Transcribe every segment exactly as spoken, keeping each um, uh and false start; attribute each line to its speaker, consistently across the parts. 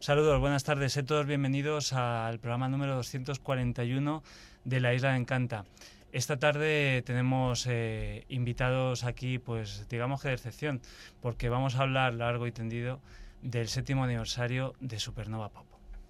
Speaker 1: Saludos, buenas tardes, sed todos bienvenidos al programa número doscientos cuarenta y uno de La Isla de Encanta. Esta tarde tenemos eh, invitados aquí, pues digamos que de excepción, porque vamos a hablar largo y tendido del séptimo aniversario de Supernova Pop.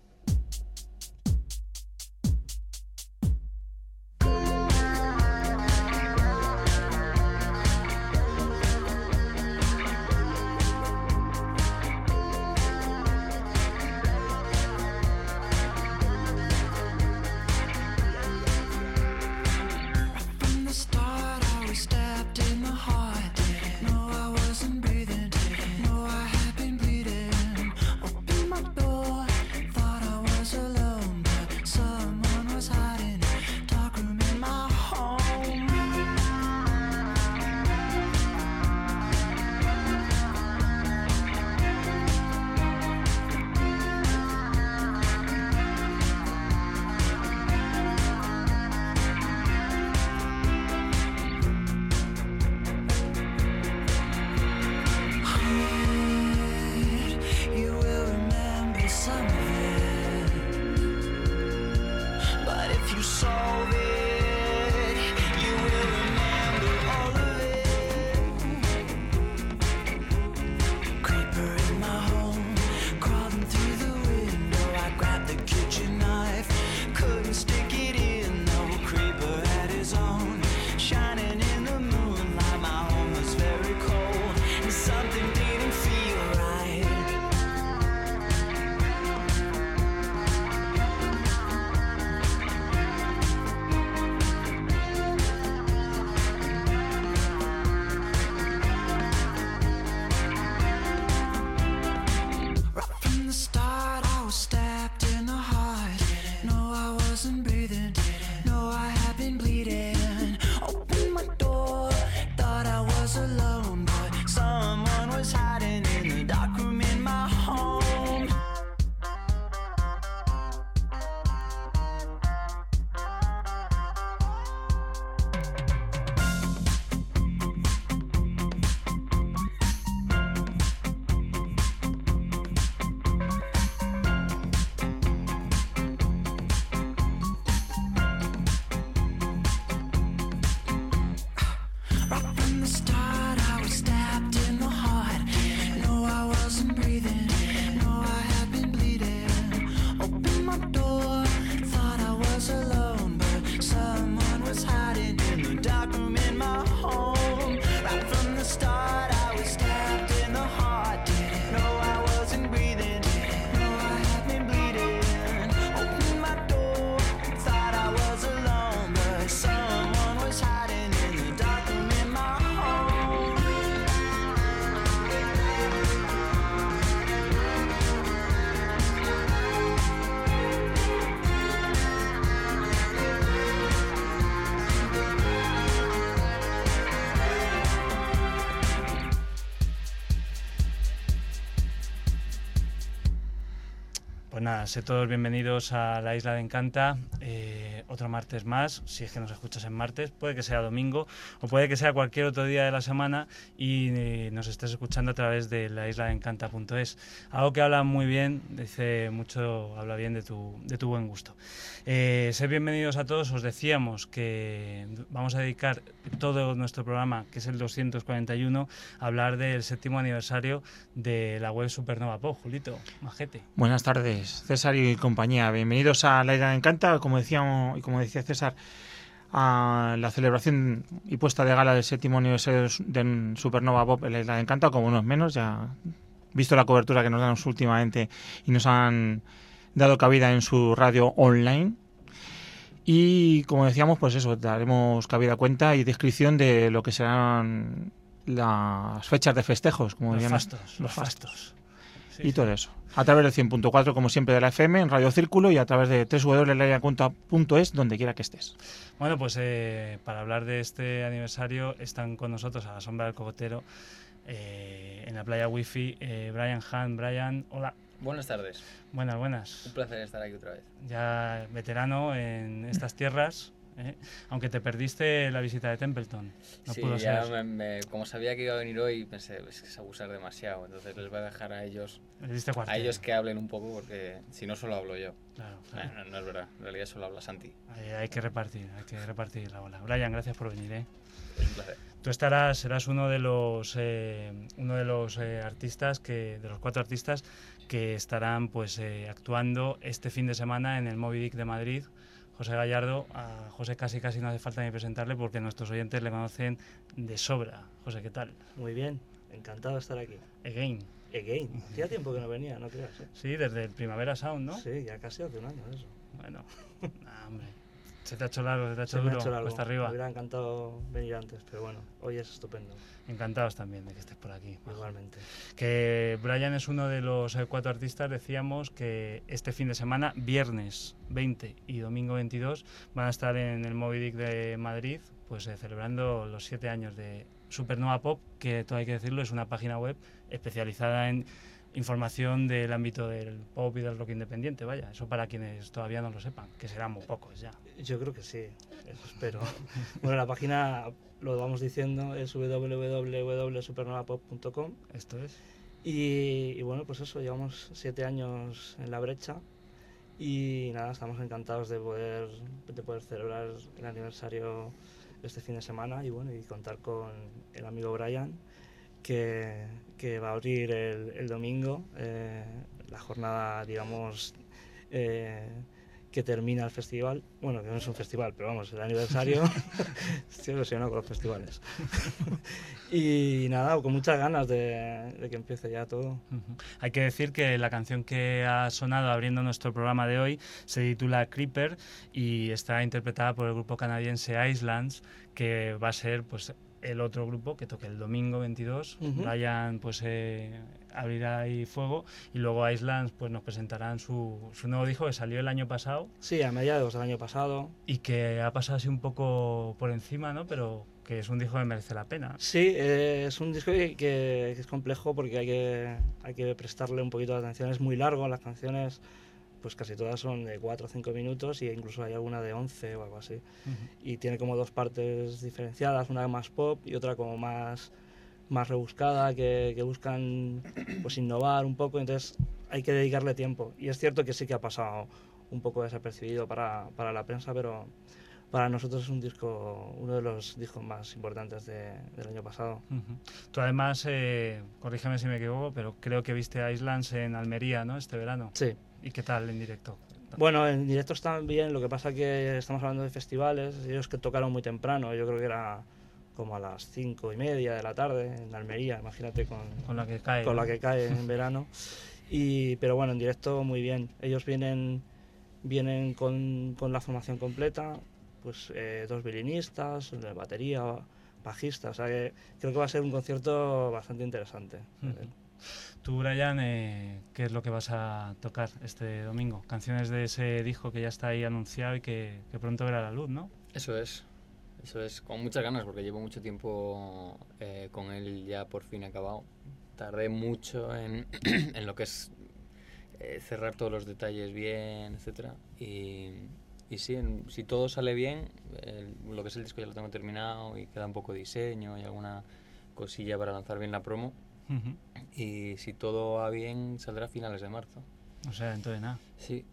Speaker 1: Nada, sed todos bienvenidos a La Isla de Encanta, eh, otro martes más, si es que nos escuchas en martes, puede que sea domingo o puede que sea cualquier otro día de la semana y eh, nos estés escuchando a través de la isla de encanta punto es. Algo que habla muy bien, dice mucho, habla bien de tu, de tu buen gusto. Eh, sed bienvenidos a todos, os decíamos que vamos a dedicar todo nuestro programa, que es el doscientos cuarenta y uno, a hablar del séptimo aniversario de la web Supernova Pop. Julito, majete.
Speaker 2: Buenas tardes, César y compañía. Bienvenidos a La Isla de Encanta, como decíamos y como decía César, a la celebración y puesta de gala del séptimo aniversario de Supernova Pop en La Isla de Encanta, como no es menos, ya visto la cobertura que nos dan últimamente y nos han dado cabida en su radio online. Y como decíamos, pues eso, daremos cabida cuenta y descripción de lo que serán las fechas de festejos, como
Speaker 1: los
Speaker 2: decían
Speaker 1: fastos,
Speaker 2: los,
Speaker 1: los
Speaker 2: fastos.
Speaker 1: fastos. Sí,
Speaker 2: y
Speaker 1: sí.
Speaker 2: todo eso. A través del cien punto cuatro, como siempre, de la F M, en Radio Círculo y a través de doble u doble u doble u punto la isla de encanta punto es, donde quiera que estés.
Speaker 1: Bueno, pues eh, para hablar de este aniversario están con nosotros a la sombra del cogotero, eh, en la playa Wi-Fi, eh, Brian Hunt. Brian, hola.
Speaker 3: Buenas tardes.
Speaker 1: Buenas, buenas.
Speaker 3: Un placer estar aquí otra vez.
Speaker 1: Ya veterano en estas tierras, ¿eh? Aunque te perdiste la visita de Templeton. No
Speaker 3: sí,
Speaker 1: pudo
Speaker 3: ya
Speaker 1: ser.
Speaker 3: me, me, como sabía que iba a venir hoy, pensé, es que es abusar demasiado. Entonces les voy a dejar a ellos,
Speaker 1: Le diste
Speaker 3: a
Speaker 1: cuartel.
Speaker 3: ellos que hablen un poco, porque si no solo hablo yo.
Speaker 1: Claro, claro.
Speaker 3: No, no, no es verdad, en realidad solo habla Santi.
Speaker 1: Hay, hay que repartir, hay que repartir la bola. Brian, gracias por venir, ¿eh?
Speaker 3: Es un placer.
Speaker 1: Tú estarás, serás uno de los eh, uno de los eh, artistas que, de los cuatro artistas que estarán pues eh, actuando este fin de semana en el Moby Dick de Madrid. José Gallardo, a José casi casi no hace falta ni presentarle porque nuestros oyentes le conocen de sobra. José, ¿qué tal?
Speaker 4: Muy bien, encantado de estar aquí.
Speaker 1: Again.
Speaker 4: Again, hacía tiempo que no venía, no creas, ¿eh?
Speaker 1: Sí, desde el Primavera Sound, ¿no?
Speaker 4: Sí, ya casi hace un año de eso.
Speaker 1: Bueno, nah, hombre. Se te ha hecho largo, se te ha hecho
Speaker 4: Se me
Speaker 1: duro,
Speaker 4: ha hecho largo.
Speaker 1: cuesta arriba.
Speaker 4: Me hubiera encantado venir antes, pero bueno, hoy es estupendo.
Speaker 1: Encantados también de que estés por aquí. Majo.
Speaker 4: Igualmente.
Speaker 1: Que Brian es uno de los eh, cuatro artistas, decíamos que este fin de semana, viernes veinte y domingo veintidós, van a estar en el Moby Dick de Madrid, pues eh, celebrando los siete años de Supernova Pop, que todo hay que decirlo, es una página web especializada en información del ámbito del pop y del rock independiente, vaya, eso para quienes todavía no lo sepan, que serán muy pocos ya.
Speaker 4: Yo creo que sí, eso espero. Bueno, la página, lo vamos diciendo, es w w w punto supernova pop punto com.
Speaker 1: Esto es.
Speaker 4: Y, y bueno, pues eso, llevamos siete años en la brecha y nada, estamos encantados de poder, de poder celebrar el aniversario este fin de semana y bueno, y contar con el amigo Brian, que, que va a abrir el, el domingo, eh, la jornada, digamos, eh, que termina el festival. Bueno, que no es un festival, pero vamos, el aniversario. Estoy obsesionado con los festivales. Y nada, con muchas ganas de, de que empiece ya todo.
Speaker 1: Uh-huh. Hay que decir que la canción que ha sonado abriendo nuestro programa de hoy se titula Creeper y está interpretada por el grupo canadiense Islands, que va a ser pues el otro grupo que toque el domingo veintidós. Uh-huh. Brian pues eh, abrirá ahí fuego y luego Islands pues nos presentarán su, su nuevo disco que salió el año pasado.
Speaker 4: Sí, a mediados del año pasado.
Speaker 1: Y que ha pasado así un poco por encima, ¿no? Pero que es un disco que merece la pena.
Speaker 4: Sí, eh, es un disco que, que es complejo porque hay que, hay que prestarle un poquito de atención. Es muy largo, las canciones pues casi todas son de cuatro o cinco minutos y incluso hay alguna de once o algo así. Uh-huh. Y tiene como dos partes diferenciadas, una más pop y otra como más, más rebuscada, que, que buscan pues innovar un poco, entonces hay que dedicarle tiempo. Y es cierto que sí que ha pasado un poco desapercibido para, para la prensa, pero para nosotros es un disco, uno de los discos más importantes de, del año pasado.
Speaker 1: Uh-huh. Tú además, eh, corrígeme si me equivoco, pero creo que viste a Islands en Almería, ¿no? Este verano.
Speaker 4: Sí.
Speaker 1: ¿Y qué tal en directo?
Speaker 4: Bueno, en directo están bien, lo que pasa que estamos hablando de festivales, ellos que tocaron muy temprano, yo creo que era como a las cinco y media de la tarde en Almería, imagínate con,
Speaker 1: con la que cae,
Speaker 4: con
Speaker 1: ¿no?
Speaker 4: la que cae en verano. Y, pero bueno, en directo muy bien, ellos vienen, vienen con, con la formación completa, pues eh, dos violinistas, de batería, bajista, o sea que creo que va a ser un concierto bastante interesante.
Speaker 1: Uh-huh. Tú, Brian, eh, ¿qué es lo que vas a tocar este domingo? Canciones de ese disco que ya está ahí anunciado y que, que pronto verá la luz, ¿no?
Speaker 3: Eso es, eso es, con muchas ganas porque llevo mucho tiempo eh, con él ya por fin acabado. Tardé mucho en, en lo que es eh, cerrar todos los detalles bien, etcétera. Y, y sí, en, si todo sale bien, el, lo que es el disco ya lo tengo terminado y queda un poco de diseño y alguna cosilla para lanzar bien la promo. Uh-huh. Y si todo va bien, saldrá a finales de marzo.
Speaker 1: O sea, entonces nada.
Speaker 3: Sí,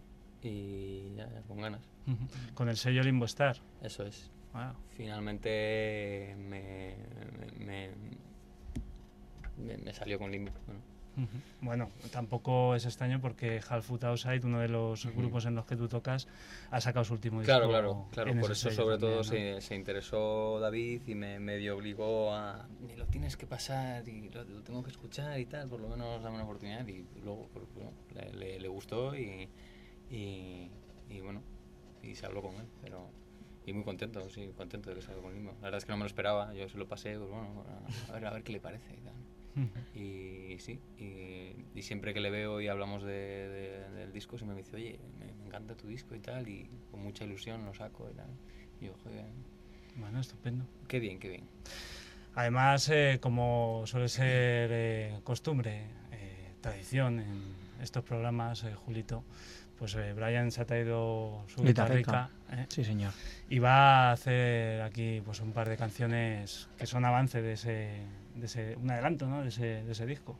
Speaker 3: y ya, ya con ganas.
Speaker 1: Uh-huh. Con el sello Limbo Star.
Speaker 3: Eso es.
Speaker 1: Wow.
Speaker 3: Finalmente me, me, me, me salió con Limbo. Bueno.
Speaker 1: Uh-huh. Bueno, tampoco es extraño porque Half Foot Outside, uno de los uh-huh. grupos en los que tú tocas, ha sacado su último
Speaker 3: claro,
Speaker 1: disco.
Speaker 3: Claro, claro, por eso sobre
Speaker 1: también,
Speaker 3: todo
Speaker 1: ¿no?
Speaker 3: se, se interesó David y me medio obligó a... Lo tienes que pasar y lo, lo tengo que escuchar y tal, por lo menos dame una oportunidad y luego bueno, le, le, le gustó y, y, y bueno, y se habló con él, pero... Y muy contento, sí, contento de que salga con Limbo. La verdad es que no me lo esperaba, yo se lo pasé, pues bueno, a ver, a ver qué le parece y tal. Uh-huh. Y sí, y, y siempre que le veo y hablamos de, de, del disco, se me dice, oye, me, me encanta tu disco y tal, y con mucha ilusión lo saco y tal. Y yo, joder.
Speaker 1: Bueno, estupendo.
Speaker 3: Qué bien, qué bien.
Speaker 1: Además, eh, como suele ser eh, costumbre, eh, tradición en, estos programas, eh, Julito, pues eh, Brian se ha traído su
Speaker 2: Guitarrica.
Speaker 1: guitarrica, ¿eh?
Speaker 2: Sí, señor.
Speaker 1: Y va a hacer aquí pues un par de canciones que son avance de ese, de ese un adelanto, ¿no? de, ese, de ese disco.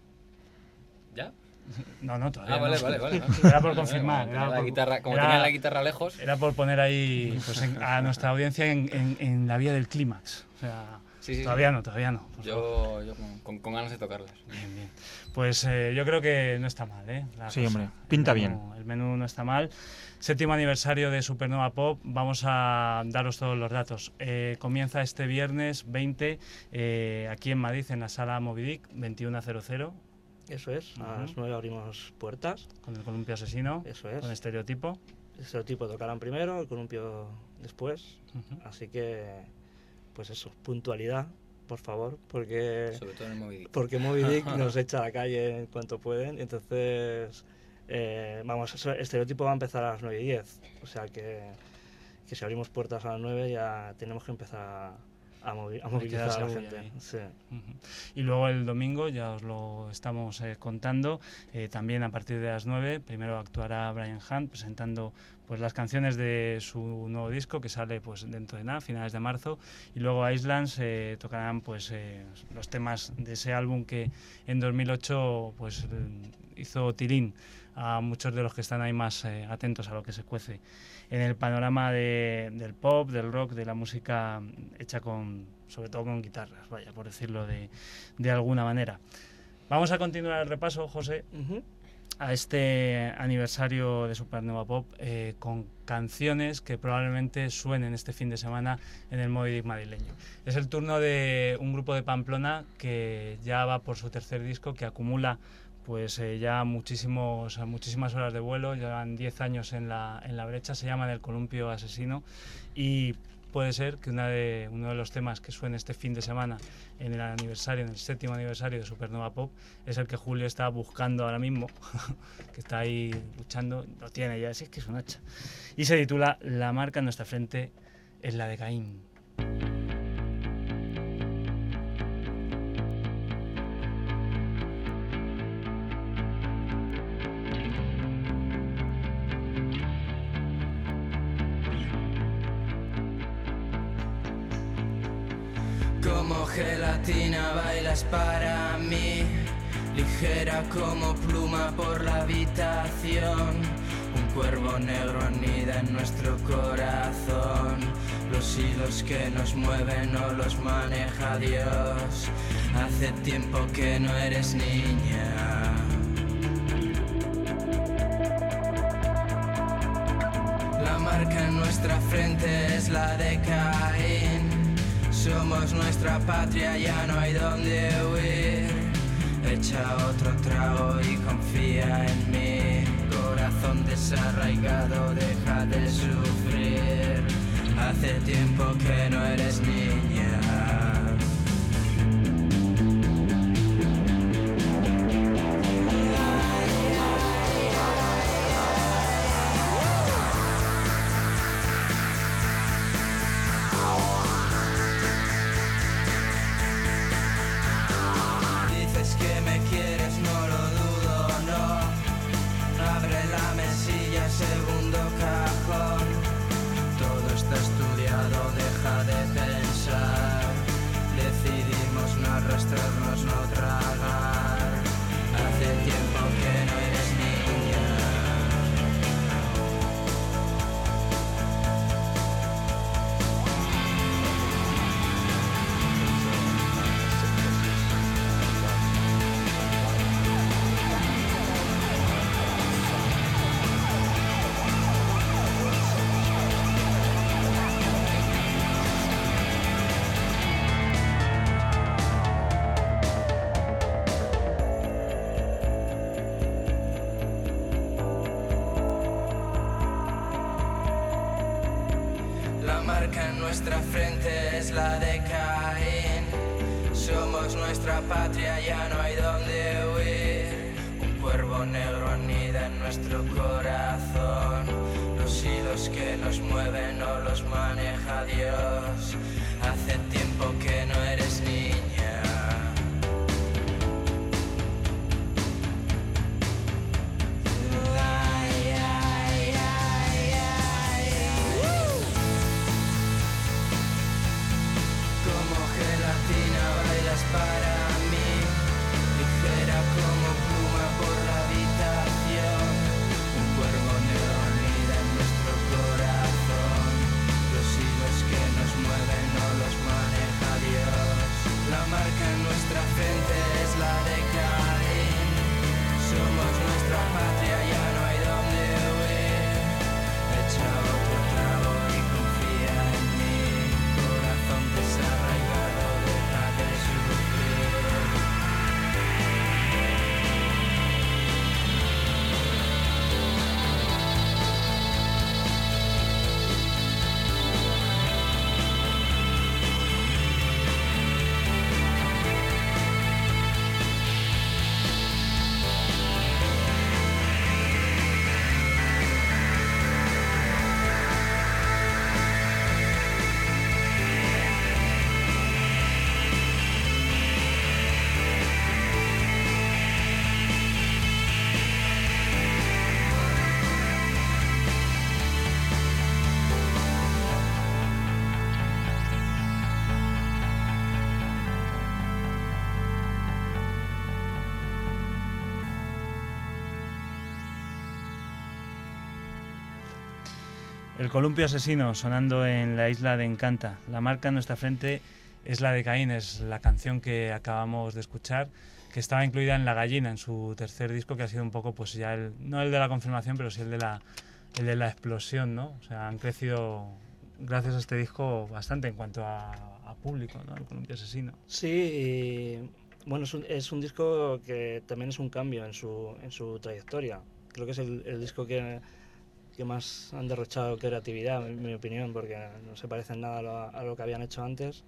Speaker 3: ¿Ya?
Speaker 1: No, no, todavía
Speaker 3: Ah, vale,
Speaker 1: no.
Speaker 3: vale, vale.
Speaker 1: Era por confirmar.
Speaker 3: Como
Speaker 1: Era
Speaker 3: tenía la
Speaker 1: por,
Speaker 3: guitarra, como
Speaker 1: era-
Speaker 3: tenía la guitarra lejos.
Speaker 1: era por poner ahí pues, en- a nuestra audiencia en, en- en la vía del clímax. O sea,
Speaker 3: Sí, sí, sí.
Speaker 1: todavía no, todavía no. por favor.
Speaker 3: Yo, yo con, con- con ganas de tocarlas.
Speaker 1: Bien, bien. Pues eh, yo creo que no está mal, ¿eh? La
Speaker 2: Sí,
Speaker 1: cosa.
Speaker 2: hombre, pinta
Speaker 1: El
Speaker 2: bien.
Speaker 1: menú- El menú no está mal. Séptimo aniversario de Supernova Pop. Vamos a daros todos los datos. Eh, comienza este viernes veinte eh, aquí en Madrid, en la sala Moby Dick, veintiuno cero cero,
Speaker 4: Eso es, a
Speaker 1: Ujú.
Speaker 4: las nueve abrimos puertas,
Speaker 1: con el Columpio Asesino,
Speaker 4: eso es.
Speaker 1: con Estereotipo.
Speaker 4: El estereotipo tocarán primero, el columpio después,
Speaker 1: Ujú.
Speaker 4: así que, pues eso, puntualidad, por favor, porque...
Speaker 3: Sobre todo en el Moby Dick.
Speaker 4: porque Moby Dick nos echa a la calle en cuanto pueden, y entonces, eh, vamos, eso- Estereotipo va a empezar a las nueve y diez, o sea que, que si abrimos puertas a las nueve ya tenemos que empezar a, a, movi- a movilizar
Speaker 1: quedarse
Speaker 4: a la
Speaker 1: bulla
Speaker 4: gente.
Speaker 1: ahí.
Speaker 4: Sí.
Speaker 1: Ujú. Y luego el domingo, ya os lo estamos eh, contando, eh, también a partir de las nueve, primero actuará Brian Hunt presentando pues las canciones de su nuevo disco que sale pues dentro de nada, finales de marzo, y luego Islands eh, tocarán pues eh, los temas de ese álbum que en dos mil ocho pues eh, hizo tirín a muchos de los que están ahí más eh, atentos a lo que se cuece en el panorama de- del pop, del rock, de la música hecha con, sobre todo con guitarras, vaya, por decirlo de, de alguna manera. Vamos a continuar el repaso, José,
Speaker 4: Ujú.
Speaker 1: a este aniversario de Supernova Pop eh, con canciones que probablemente suenen este fin de semana en el Moby Dick madrileño. Es el turno de un grupo de Pamplona que ya va por su tercer disco, que acumula pues eh, ya muchísimos, muchísimas horas de vuelo, llevan diez años en la, en la brecha, se llama El Columpio Asesino, y puede ser que una de, uno de los temas que suene este fin de semana en el aniversario, en el séptimo aniversario de Supernova Pop, es el que Julio está buscando ahora mismo, que está ahí luchando, lo tiene ya, sí, es que es un hacha. Y se titula La marca en nuestra frente es la de Caín.
Speaker 5: Como gelatina bailas para mí, ligera como pluma por la habitación. Un cuervo negro anida en nuestro corazón. Los hilos que nos mueven no los maneja Dios. Hace tiempo que no eres niña. La marca en nuestra frente es la de Caín. Somos nuestra patria, ya no hay donde huir. Echa otro trago y confía en mí. Corazón desarraigado, deja de sufrir. Hace tiempo que no eres niña. Dices que me quieres, no lo dudo, no. Abre la mesilla, segundo cajón. Todo está estudiado, deja de pensar. Decidimos no arrastrarnos, no tragar. Hace tiempo que no eres niña. La marca en nuestra frente es la de Caín. Somos nuestra patria, ya no hay donde huir. Un cuervo negro anida en nuestro corazón. Los hilos que nos mueven no los maneja Dios. Hace tiempo que no eres niña.
Speaker 1: El columpio asesino sonando en la isla de Encanta. La marca en nuestra frente es la de Caín, es la canción que acabamos de escuchar, que estaba incluida en La Gallina, en su tercer disco, que ha sido un poco, pues ya el, no el de la confirmación, pero sí el de la, el de la explosión, ¿no? O sea, han crecido gracias a este disco bastante en cuanto a, a público, ¿no? El columpio asesino.
Speaker 4: Sí, y bueno, es un, es un disco que también es un cambio en su, en su trayectoria. Creo que es el, el disco que, que más han derrochado creatividad, en mi opinión, porque no se parece en nada a lo, a lo que habían hecho antes,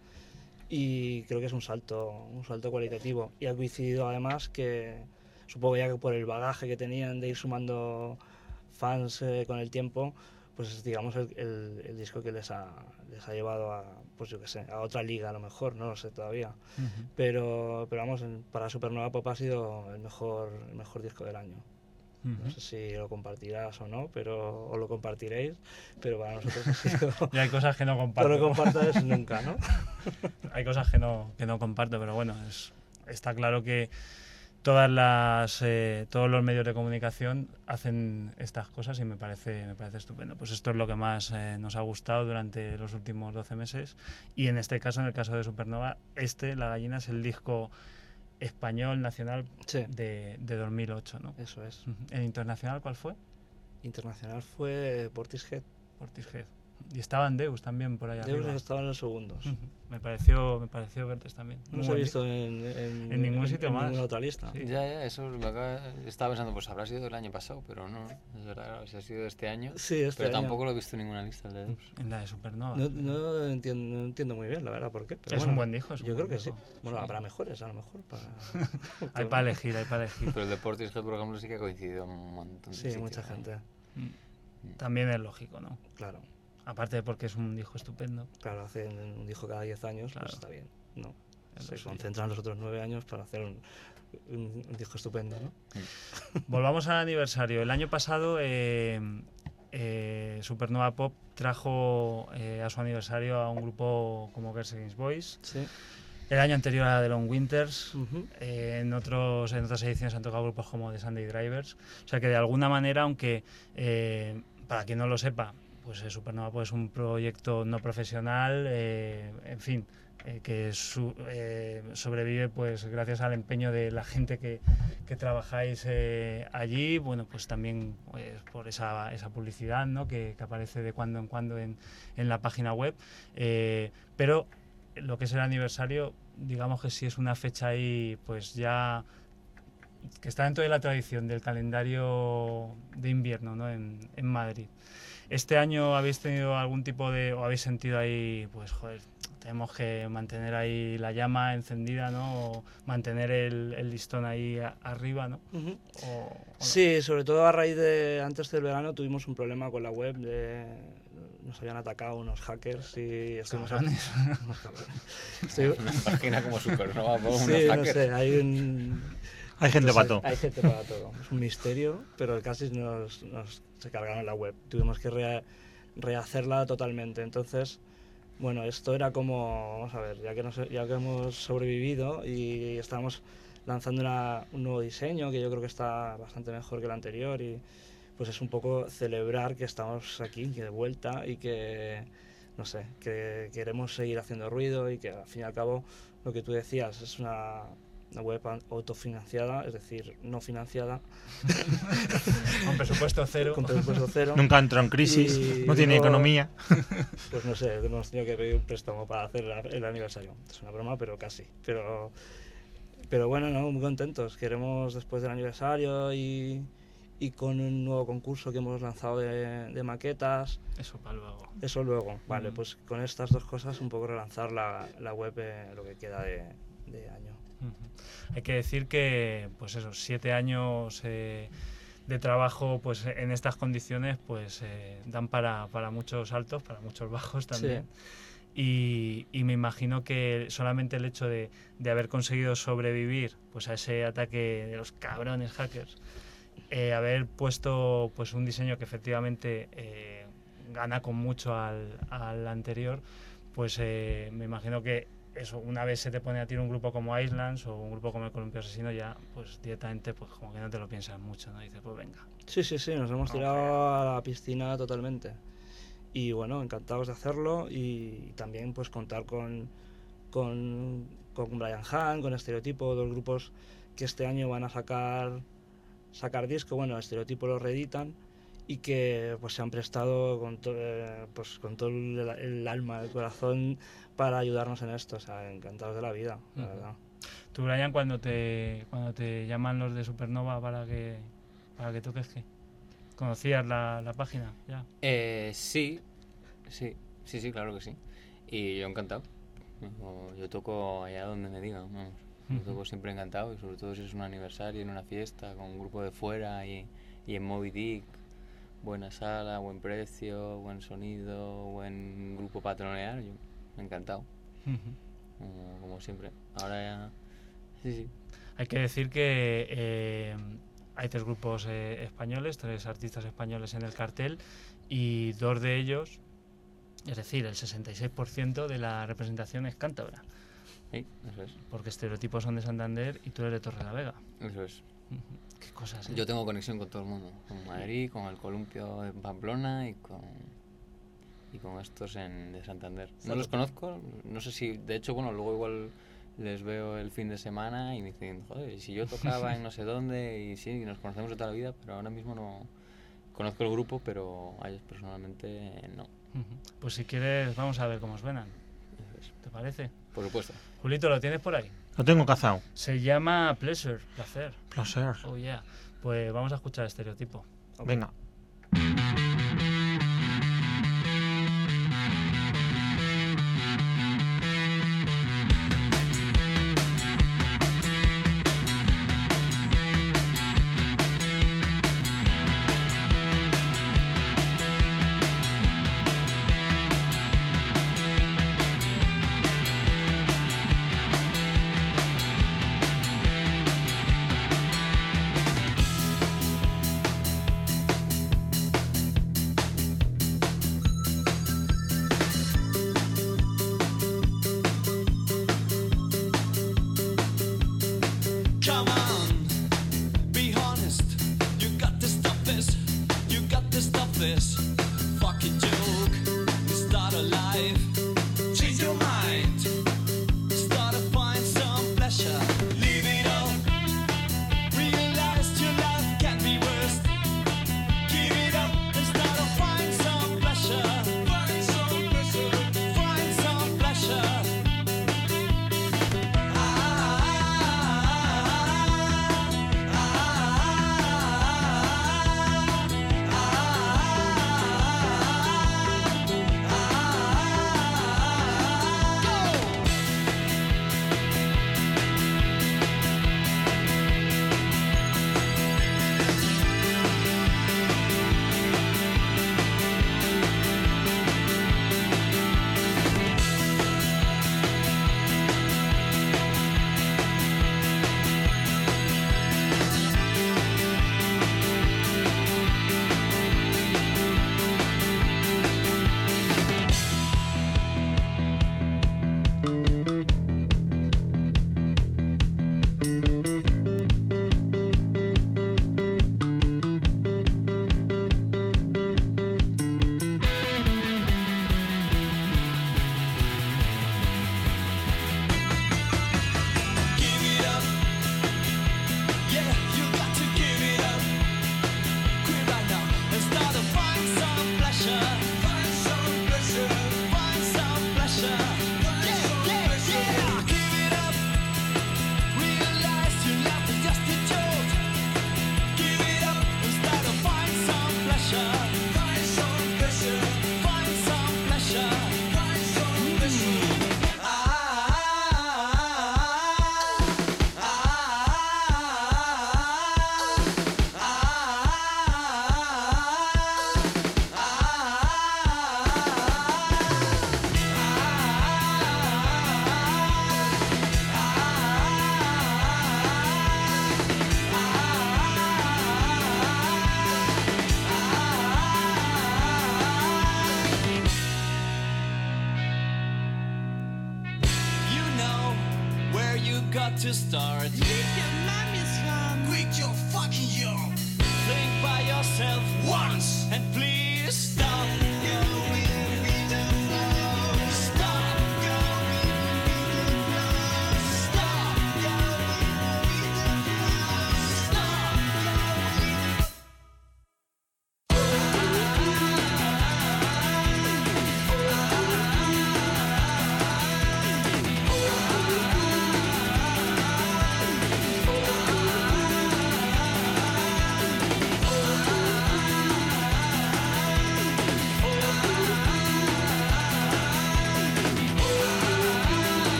Speaker 4: y creo que es un salto, un salto cualitativo. Y ha coincidido además que, supongo ya que por el bagaje que tenían de ir sumando fans eh, con el tiempo, pues es, digamos, el, el, el disco que les ha, les ha llevado a, pues yo qué sé, a otra liga a lo mejor, no lo sé todavía. Uh-huh. Pero, pero vamos, para Supernova Pop ha sido el mejor, el mejor disco del año. Uh-huh. No sé si lo compartirás o no, pero o lo compartiréis, pero para nosotros ha sido...
Speaker 1: Y hay cosas que no comparto.
Speaker 4: No lo compartas nunca, ¿no?
Speaker 1: Hay cosas que no, que no comparto, pero bueno, es, está claro que todas las eh, todos los medios de comunicación hacen estas cosas y me parece me parece estupendo. Pues esto es lo que más eh, nos ha gustado durante los últimos doce meses, y en este caso, en el caso de Supernova, este, La Gallina, es el disco español nacional
Speaker 4: sí.
Speaker 1: de, de dos mil ocho, ¿no?
Speaker 4: Eso es.
Speaker 1: ¿El internacional cuál fue?
Speaker 4: Internacional fue Portishead.
Speaker 1: Portishead. Y estaban Deus también por allá
Speaker 4: Deus
Speaker 1: arriba.
Speaker 4: Estaban en los segundos.
Speaker 1: Uh-huh. Me pareció me pareció verles también.
Speaker 4: No se ha visto en, en,
Speaker 1: en ningún sitio
Speaker 4: en,
Speaker 1: más.
Speaker 4: En ninguna otra lista.
Speaker 3: Sí. Ya, ya, eso me acaba, estaba pensando, pues habrá sido el año pasado, pero no, es verdad, si ha sido este año.
Speaker 4: Sí, este
Speaker 3: pero
Speaker 4: año.
Speaker 3: tampoco lo he visto en ninguna lista, el de Deus.
Speaker 1: En la de Supernova.
Speaker 4: No, no, entiendo, no entiendo muy bien, la verdad, por qué. Pero
Speaker 1: es
Speaker 4: bueno,
Speaker 1: un buen disco.
Speaker 4: Yo
Speaker 1: buen
Speaker 4: creo que
Speaker 1: disco.
Speaker 4: sí. Bueno, sí. Habrá mejores, a lo mejor. Para...
Speaker 1: hay para elegir, hay para elegir.
Speaker 3: Pero el de Portishead, por ejemplo, sí que ha coincidido en un montón de
Speaker 4: Sí,
Speaker 3: sitios,
Speaker 4: mucha
Speaker 3: ¿no?
Speaker 4: gente.
Speaker 1: Mm. También es lógico, ¿no?
Speaker 4: Claro.
Speaker 1: Aparte de porque es un disco estupendo.
Speaker 4: Claro, hacen un disco cada diez años, claro. Pues está bien, ¿no? Se concentran los otros nueve años para hacer un, un, un disco estupendo, ¿no?
Speaker 1: Volvamos al aniversario. El año pasado eh, eh, Supernova Pop trajo eh, a su aniversario a un grupo como Girls Against Boys.
Speaker 4: Sí.
Speaker 1: El año anterior a The Long Winters.
Speaker 4: Uh-huh.
Speaker 1: eh, en, otros, en otras ediciones han tocado grupos como The Sunday Drivers. O sea que de alguna manera, aunque eh, para quien no lo sepa, pues eh, Supernova pues, es un proyecto no profesional, eh, en fin, eh, que su, eh, sobrevive pues gracias al empeño de la gente que, que trabajáis eh, allí, bueno, pues también pues, por esa, esa publicidad, ¿no? que, que aparece de cuando en cuando en, en la página web, eh, pero lo que es el aniversario, digamos que sí es una fecha ahí pues ya que está dentro de la tradición del calendario de invierno, ¿no? en, en Madrid. ¿Este año habéis tenido algún tipo de, o habéis sentido ahí, pues joder, tenemos que mantener ahí la llama encendida, ¿no? O mantener el, el listón ahí a, arriba, ¿no?
Speaker 4: Uh-huh.
Speaker 1: o, o no?
Speaker 4: Sí, sobre todo a raíz de, antes del verano tuvimos un problema con la web, de, nos habían atacado unos hackers y estuvimos...
Speaker 1: Cabrones.
Speaker 4: Estoy...
Speaker 3: Una página como Supernova, ¿no?
Speaker 4: Sí,
Speaker 3: unos
Speaker 4: no
Speaker 3: hackers.
Speaker 4: sé, hay un...
Speaker 2: Hay gente para todo.
Speaker 4: Hay gente para todo. Es un misterio, pero casi nos, nos se cargaron la web. Tuvimos que re, rehacerla totalmente. Entonces, bueno, esto era como, vamos a ver, ya que, nos, ya que hemos sobrevivido y estamos lanzando una, un nuevo diseño que yo creo que está bastante mejor que el anterior, y pues es un poco celebrar que estamos aquí, que de vuelta, y que, no sé, que queremos seguir haciendo ruido y que al fin y al cabo, lo que tú decías, es una... una web autofinanciada, es decir, no financiada.
Speaker 1: Con presupuesto cero.
Speaker 4: Con presupuesto cero.
Speaker 2: Nunca entró en crisis,
Speaker 4: y
Speaker 2: no tiene
Speaker 4: luego,
Speaker 2: economía.
Speaker 4: Pues no sé, hemos tenido que pedir un préstamo para hacer la, el aniversario. Es una broma, pero casi. Pero, pero bueno, no, muy contentos. Queremos, después del aniversario y, y con un nuevo concurso que hemos lanzado de, de maquetas.
Speaker 1: Eso para luego.
Speaker 4: Eso luego. Vale,
Speaker 1: Mm.
Speaker 4: pues con estas dos cosas un poco relanzar la, la web eh, lo que queda de, de año.
Speaker 1: Uh-huh. Hay que decir que, pues esos siete años eh, de trabajo, pues en estas condiciones, pues eh, dan para, para muchos altos, para muchos bajos también. Sí. Y, y me imagino que solamente el hecho de, de haber conseguido sobrevivir, pues a ese ataque de los cabrones hackers, eh, haber puesto, pues un diseño que efectivamente eh, gana con mucho al, al anterior, pues eh, me imagino que eso, una vez se te pone a ti un grupo como Islands o un grupo como el Columpio Asesino, ya pues directamente pues como que no te lo piensas mucho, ¿no? Dices, pues venga.
Speaker 4: Sí, sí, sí, nos hemos tirado a la piscina totalmente. y bueno, encantados de hacerlo y también pues contar con, con, con Brian Han, con Estereotipo, dos grupos que este año van a sacar, sacar disco, bueno, Estereotipo lo reeditan y que pues se han prestado con, to, eh, pues, con todo el, el alma, el corazón para ayudarnos en esto, o sea, encantados de la vida, la
Speaker 1: Uh-huh.
Speaker 4: verdad.
Speaker 1: Tú, Brian, cuando te, cuando te llaman los de Supernova para que, para que toques, ¿qué? ¿Conocías la, la página ya?
Speaker 3: Eh, sí, sí, sí, sí, claro que sí. Y yo encantado. Yo, yo toco allá donde me digan, vamos. Yo toco siempre encantado y sobre todo si es un aniversario, en una fiesta, con un grupo de fuera y, y en Moby Dick. Buena sala, buen precio, buen sonido, buen grupo para tronear, yo encantado.
Speaker 1: Uh-huh.
Speaker 3: Como, como siempre. Ahora ya... Sí, sí.
Speaker 1: Hay que decir que eh, hay tres grupos eh, españoles, tres artistas españoles en el cartel y dos de ellos, es decir, el sesenta y seis por ciento de la representación es cántabra.
Speaker 3: Sí, eso es.
Speaker 1: Porque Estereotipos son de Santander y tú eres de Torrelavega.
Speaker 3: Eso es.
Speaker 1: Uh-huh. Qué cosas, ¿eh?
Speaker 3: Yo tengo conexión con todo el mundo. Con Madrid, con el Columpio de Pamplona y con... y con estos en, de Santander. No los conozco, no sé si... De hecho, bueno, luego igual... les veo el fin de semana y me dicen, joder, y si yo tocaba en no sé dónde y sí, nos conocemos de toda la vida, pero ahora mismo no conozco el grupo, pero a ellos personalmente no.
Speaker 1: Uh-huh. Pues si quieres, vamos a ver cómo suenan. ¿Te parece?
Speaker 3: Por supuesto.
Speaker 1: Julito, ¿lo tienes por ahí?
Speaker 2: Lo tengo cazado.
Speaker 1: Se llama Pleasure, placer.
Speaker 2: Placer.
Speaker 1: Oh yeah. Pues vamos a escuchar Estereotipo.
Speaker 2: Venga.
Speaker 5: To start. Leave your mommy's home. Quit your fucking job. Think by yourself once and please stop. You will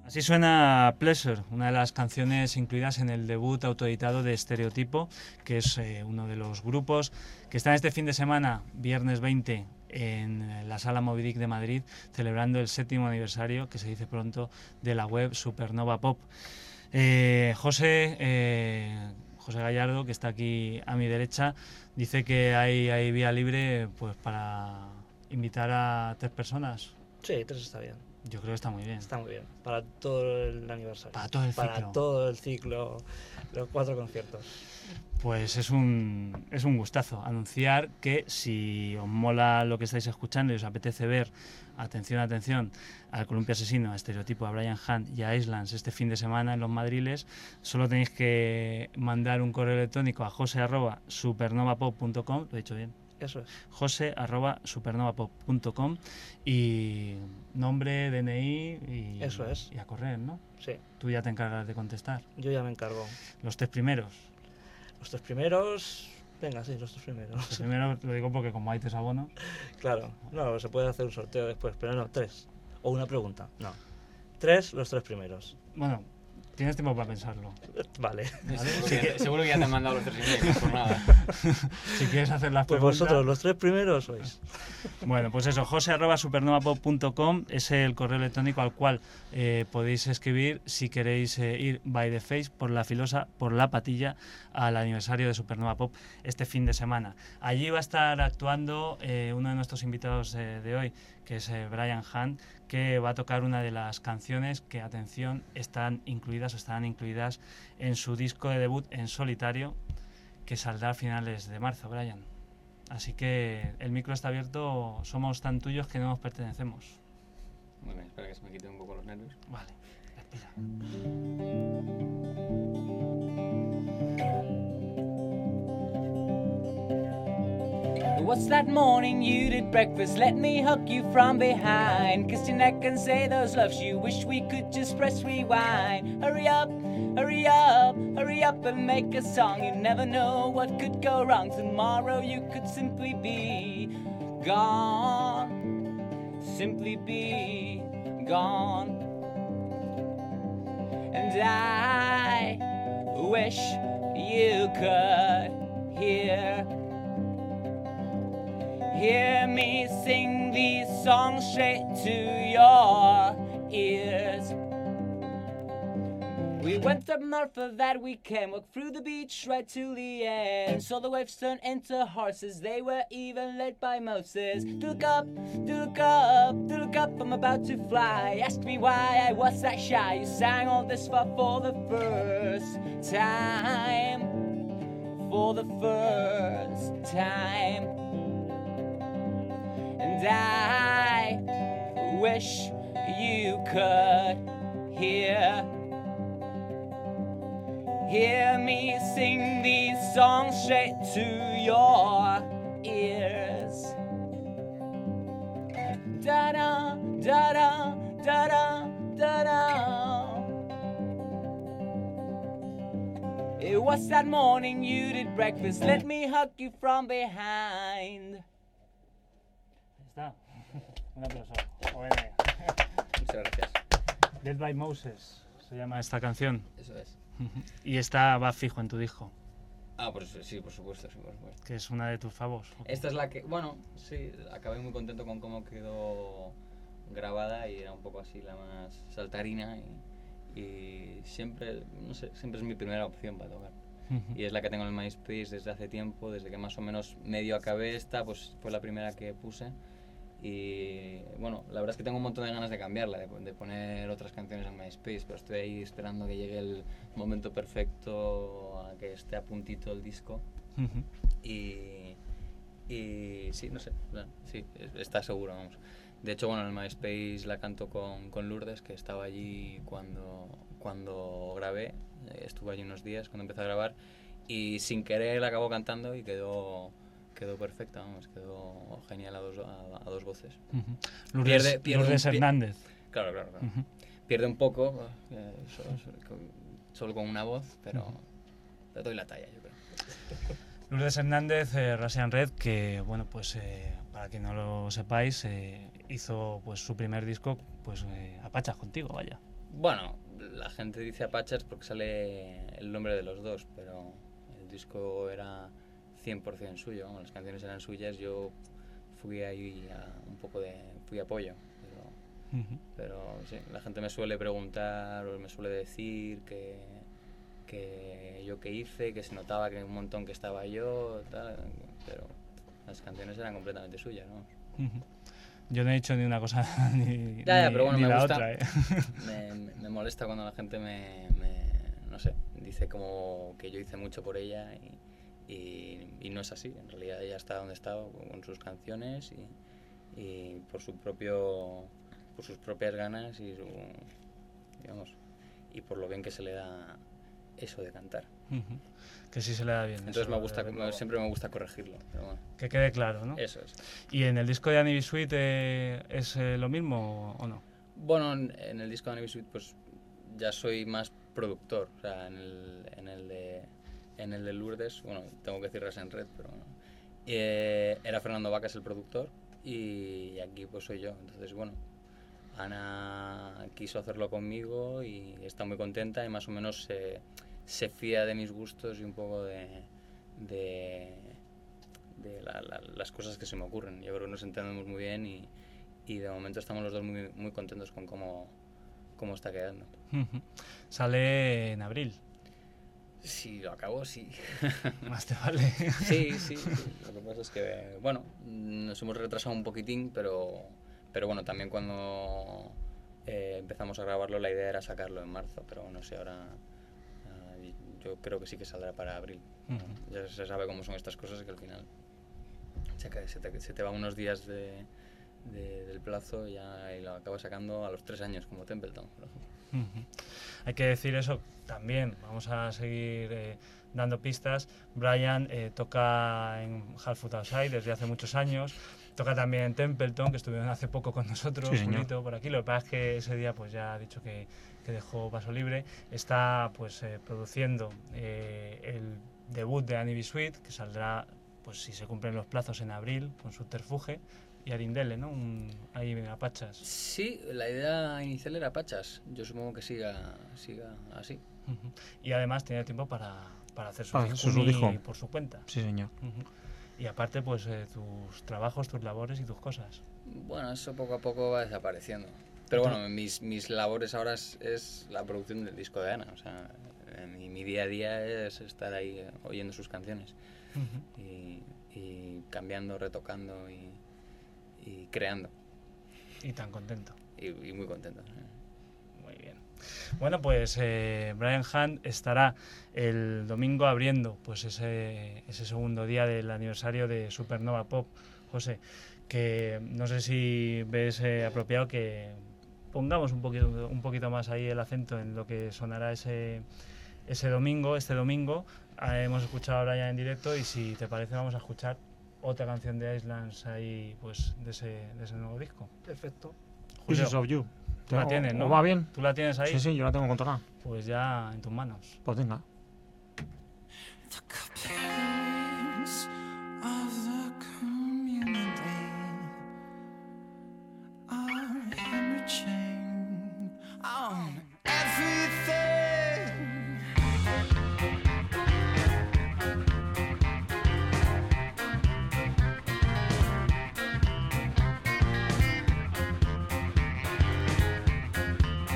Speaker 1: Así suena Pleasure, una de las canciones incluidas en el debut autoeditado de Estereotipo, que es eh, uno de los grupos que están este fin de semana, viernes veinte, en la Sala Moby Dick de Madrid, celebrando el séptimo aniversario, que se dice pronto, de la web Supernova Pop. Eh, José, eh, José Gallardo, que está aquí a mi derecha, dice que hay, hay vía libre pues para invitar a tres personas.
Speaker 4: Sí, tres está bien.
Speaker 1: Yo creo que está muy bien.
Speaker 4: Está muy bien. Para todo el aniversario.
Speaker 1: Para todo el ciclo.
Speaker 4: Para todo el ciclo, los cuatro conciertos.
Speaker 1: Pues es un, es un gustazo anunciar que si os mola lo que estáis escuchando y os apetece ver, atención, atención, al Columpio Asesino, a Estereotipo, a Brian Hunt y a Islands este fin de semana en Los Madriles, solo tenéis que mandar un correo electrónico a jose arroba supernovapop punto com, lo he dicho bien,
Speaker 4: Eso es.
Speaker 1: jose arroba supernovapop punto com, y nombre, D N I y,
Speaker 4: Eso es.
Speaker 1: y a correr, ¿no?
Speaker 4: Sí,
Speaker 1: Tú ya te encargas de contestar.
Speaker 4: yo ya me encargo.
Speaker 1: Los tres primeros.
Speaker 4: Los tres primeros... Venga, sí, los tres
Speaker 1: Los
Speaker 4: primeros.
Speaker 1: tres primeros lo digo porque como hay tres abonos.
Speaker 4: Claro, no, se puede hacer un sorteo después, pero no, tres. O una pregunta, no. Tres, los tres primeros.
Speaker 1: Bueno, tienes tiempo para pensarlo.
Speaker 4: Vale.
Speaker 1: ¿Vale?
Speaker 3: Seguro,
Speaker 1: Si,
Speaker 3: que, seguro que ya te han mandado los tres emails, por nada.
Speaker 1: si quieres hacer las
Speaker 4: Pues
Speaker 1: preguntas...
Speaker 4: vosotros, los tres primeros sois.
Speaker 1: Bueno, pues eso, jose arroba supernovapop punto com es el correo electrónico al cual eh, podéis escribir si queréis eh, ir by the face, por la filosa, por la patilla, al aniversario de Supernova Pop este fin de semana. Allí va a estar actuando eh, uno de nuestros invitados eh, de hoy, que es eh, Brian Hunt, que va a tocar una de las canciones que, atención, están incluidas o estarán incluidas en su disco de debut en solitario, que saldrá a finales de marzo, Brian. Así que el micro está abierto, somos tan tuyos que no nos pertenecemos.
Speaker 3: Muy bien, espera que se me quiten un poco los nervios.
Speaker 1: Vale, respira.
Speaker 6: What's that morning you did breakfast? Let me hug you from behind, kiss your neck and say those loves you wish we could just press rewind. Hurry up, hurry up, hurry up and make a song. You never know what could go wrong. Tomorrow you could simply be gone, simply be gone. And I wish you could hear Hear me sing these songs straight to your ears. We went up north for that weekend, walked through the beach right to the end. Saw the waves turn into horses, they were even led by Moses. To look up, to look up, to look up, I'm about to fly. Ask me why I was that shy. You sang all this for, for the first time. For the first time. And I wish you could hear Hear me sing these songs straight to your ears. Da-da, da-da, da-da, da-da. It was that morning you did breakfast, let me hug you from behind.
Speaker 1: Está. Un aplauso. Bueno.
Speaker 3: Muchas gracias.
Speaker 1: Dead by Moses se llama esta canción.
Speaker 3: Eso es.
Speaker 1: Y esta va fijo en tu disco,
Speaker 3: Ah, pues sí, por supuesto, sí, por supuesto.
Speaker 1: que es una de tus favos.
Speaker 3: Esta es la que, bueno, sí, acabé muy contento con cómo quedó grabada y era un poco así la más saltarina y, y siempre, no sé, siempre es mi primera opción para tocar. Y es la que tengo en el MySpace desde hace tiempo, desde que más o menos medio acabé esta, pues fue la primera que puse. Y bueno, la verdad es que tengo un montón de ganas de cambiarla, de, de poner otras canciones en MySpace, pero estoy ahí esperando que llegue el momento perfecto, a que esté a puntito el disco. y, y sí, no sé, bueno, sí, está seguro, vamos. De hecho, bueno, en el MySpace la canto con, con Lourdes, que estaba allí cuando, cuando grabé, estuvo allí unos días cuando empecé a grabar, y sin querer la acabó cantando y quedó... quedó perfecta, vamos, quedó genial a dos, a, a dos voces.
Speaker 1: Uh-huh. Lourdes,
Speaker 3: Pierde- pierde
Speaker 1: Lourdes
Speaker 3: un pi-
Speaker 1: Hernández.
Speaker 3: Claro, claro, claro.
Speaker 1: Uh-huh.
Speaker 3: Pierde un poco, eh, solo, solo con, solo con una voz, pero, uh-huh. pero doy la talla, yo creo.
Speaker 1: Lourdes Hernández, eh, Russian Red, que bueno, pues eh, para que no lo sepáis, eh, hizo pues su primer disco pues eh, a pachas contigo, vaya.
Speaker 3: Bueno, la gente dice Apachas porque sale el nombre de los dos, pero el disco era cien por ciento suyo, vamos, las canciones eran suyas, yo fui ahí a un poco de... fui apoyo, pero,
Speaker 1: Ujú.
Speaker 3: pero sí, la gente me suele preguntar o me suele decir que, que yo qué hice, que se notaba que un montón que estaba yo, tal, pero las canciones eran completamente suyas, ¿no?
Speaker 1: Ujú. Yo no he dicho ni una cosa ni,
Speaker 3: Ya, ya,
Speaker 1: ni-
Speaker 3: pero bueno,
Speaker 1: ni
Speaker 3: me
Speaker 1: la
Speaker 3: gusta.
Speaker 1: otra, ¿eh?
Speaker 3: Me, me- me molesta cuando la gente me, me- no sé, dice como que yo hice mucho por ella y, y, y no es así. En realidad ella está donde está con sus canciones y, y por su propio, por sus propias ganas y su, digamos, y por lo bien que se le da eso de cantar.
Speaker 1: Ujú. Que sí se le da bien.
Speaker 3: Entonces
Speaker 1: eso,
Speaker 3: me gusta,
Speaker 1: desde luego.
Speaker 3: siempre me gusta corregirlo, pero bueno,
Speaker 1: Que quede claro, ¿no?
Speaker 3: eso es.
Speaker 1: ¿Y en el disco de Annie Suite eh, es eh, lo mismo o no?
Speaker 3: Bueno, en, en el disco de Annie Suite pues ya soy más productor, o sea, en el, en el de en el de Lourdes, bueno, tengo que decir Res en Red, pero bueno, eh, era Fernando Vacas el productor y aquí pues soy yo, entonces bueno, Ana quiso hacerlo conmigo y está muy contenta y más o menos se, se fía de mis gustos y un poco de, de, de la- la- las cosas que se me ocurren. Yo creo que nos entendemos muy bien y, y de momento estamos los dos muy, muy contentos con cómo, cómo está quedando.
Speaker 1: Ujú. Sale en abril.
Speaker 3: Si lo acabo, sí.
Speaker 1: Más te vale.
Speaker 3: Sí, sí, sí. Lo que pasa es que, bueno, nos hemos retrasado un poquitín, pero, pero bueno, también cuando eh, empezamos a grabarlo la idea era sacarlo en marzo, pero no sé, ahora eh, yo creo que sí que saldrá para abril.
Speaker 1: Ujú.
Speaker 3: Ya se sabe cómo son estas cosas que al final se, cae- se te, se te va unos días de, de- del plazo y ya y lo acabas sacando a los tres años como Templeton. por ejemplo.
Speaker 1: Ujú. Hay que decir eso también. Vamos a seguir eh, dando pistas. Brian eh, toca en Half Foot Outside desde hace muchos años. Toca también en Templeton, que estuvieron hace poco con nosotros,
Speaker 2: Sí, señor.
Speaker 1: Julito, por aquí. Lo que pasa es que ese día pues ya ha dicho que, que dejó paso libre. Está pues eh, produciendo eh, el debut de Annie B. Sweet, que saldrá, pues si se cumplen los plazos, en abril, con Subterfuge. Y Arindele, ¿no? Un, ahí en Apachas.
Speaker 3: Sí, la idea inicial era Pachas. Yo supongo que siga, siga así.
Speaker 1: Ujú. Y además tiene tiempo para, para hacer su
Speaker 2: Para hacer su
Speaker 1: discuni
Speaker 2: disco.
Speaker 1: por su cuenta.
Speaker 2: Sí, señor.
Speaker 1: Ujú. Y aparte, pues eh, tus trabajos, tus labores y tus cosas.
Speaker 3: Bueno, eso poco a poco va desapareciendo. Pero bueno, mis, mis labores ahora es, es la producción del disco de Ana. O sea, eh, mi, mi día a día es estar ahí eh, oyendo sus canciones
Speaker 1: Ujú.
Speaker 3: y, y cambiando, retocando y, y creando.
Speaker 1: Y tan contento.
Speaker 3: Y, y muy contento. ¿eh?
Speaker 1: Muy bien. Bueno, pues eh, Brian Hunt estará el domingo abriendo pues ese, ese segundo día del aniversario de Supernova Pop. José, que no sé si ves eh, apropiado que pongamos un poquito, un poquito más ahí el acento en lo que sonará ese, ese domingo, este domingo. Ah, hemos escuchado a Brian en directo y si te parece vamos a escuchar otra canción de Islands ahí, pues de ese, de ese nuevo disco.
Speaker 4: Perfecto.
Speaker 1: Julio,
Speaker 2: Pieces of You.
Speaker 1: tú la
Speaker 2: ¿O-
Speaker 1: tienes, ¿no?
Speaker 2: ¿O va bien?
Speaker 1: ¿Tú la tienes ahí?
Speaker 2: Sí, sí, yo la tengo controlada.
Speaker 1: Pues ya en tus manos.
Speaker 2: Pues venga.
Speaker 5: The capillaries of the community are hemorrhaging on everything.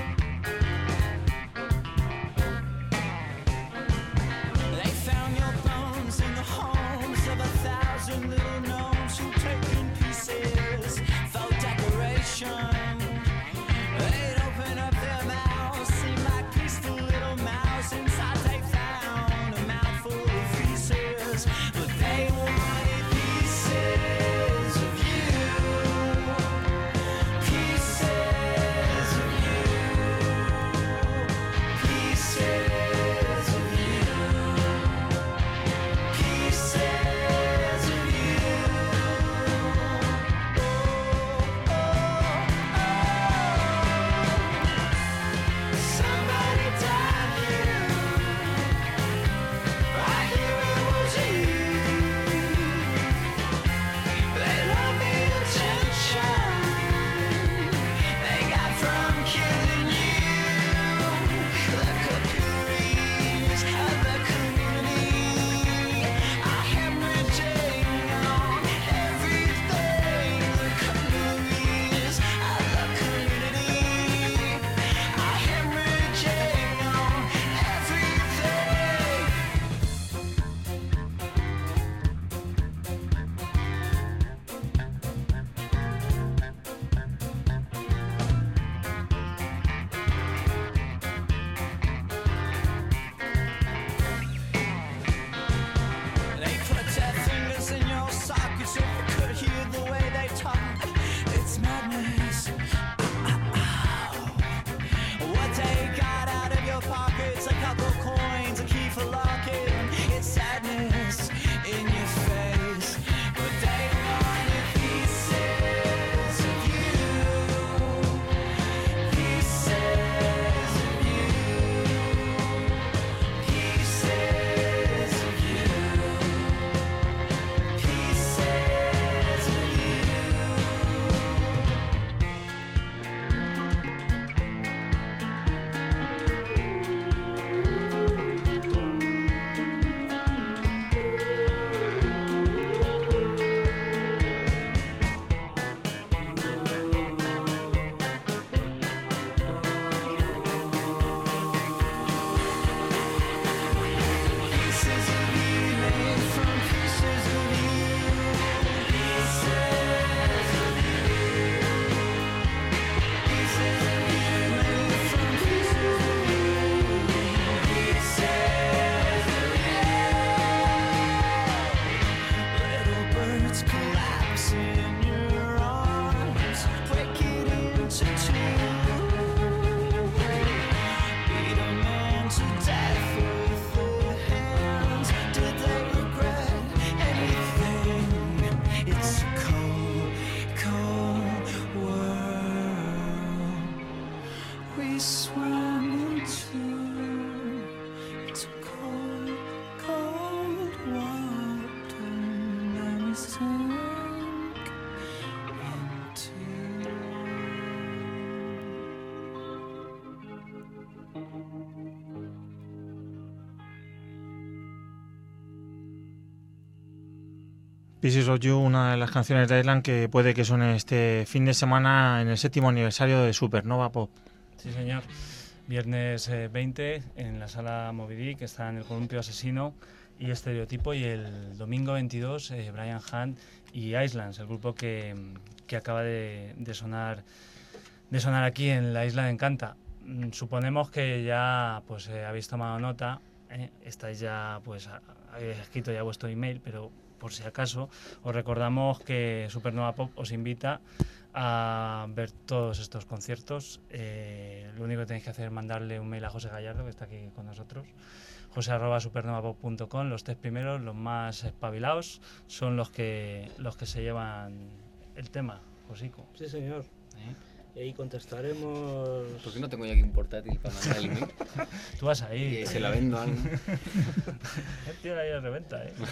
Speaker 5: They found your body swam into, into cold, cold water, and we sank into.
Speaker 2: Pieces of You, una de las canciones de Island que puede que suene este fin de semana en el séptimo aniversario de Supernova Pop.
Speaker 1: Sí, señor. Viernes eh, veinte en la sala Moby Dick, que está en el Columpio Asesino y Estereotipo, y el domingo veintidós eh, Brian Hunt y Islands, el grupo que, que acaba de, de sonar de sonar aquí en la Isla de Encanta. Mm, Suponemos que ya pues eh, habéis tomado nota, eh, estáis ya pues a- habéis escrito ya vuestro email, pero por si acaso os recordamos que Supernova Pop os invita a ver todos estos conciertos. Eh, lo único que tenéis que hacer es mandarle un mail a José Gallardo, que está aquí con nosotros, jose arroba supernova pop punto com. Los tres primeros, los más espabilados, son los que los que se llevan el tema, Josico.
Speaker 4: Sí, señor.
Speaker 1: ¿Eh?
Speaker 4: Y ahí contestaremos.
Speaker 3: ¿Por qué no tengo yo aquí un portátil para mandar el email?
Speaker 1: Tú vas ahí.
Speaker 3: Y se la vendo a alguien.
Speaker 1: El tío ahí de reventa, ¿eh?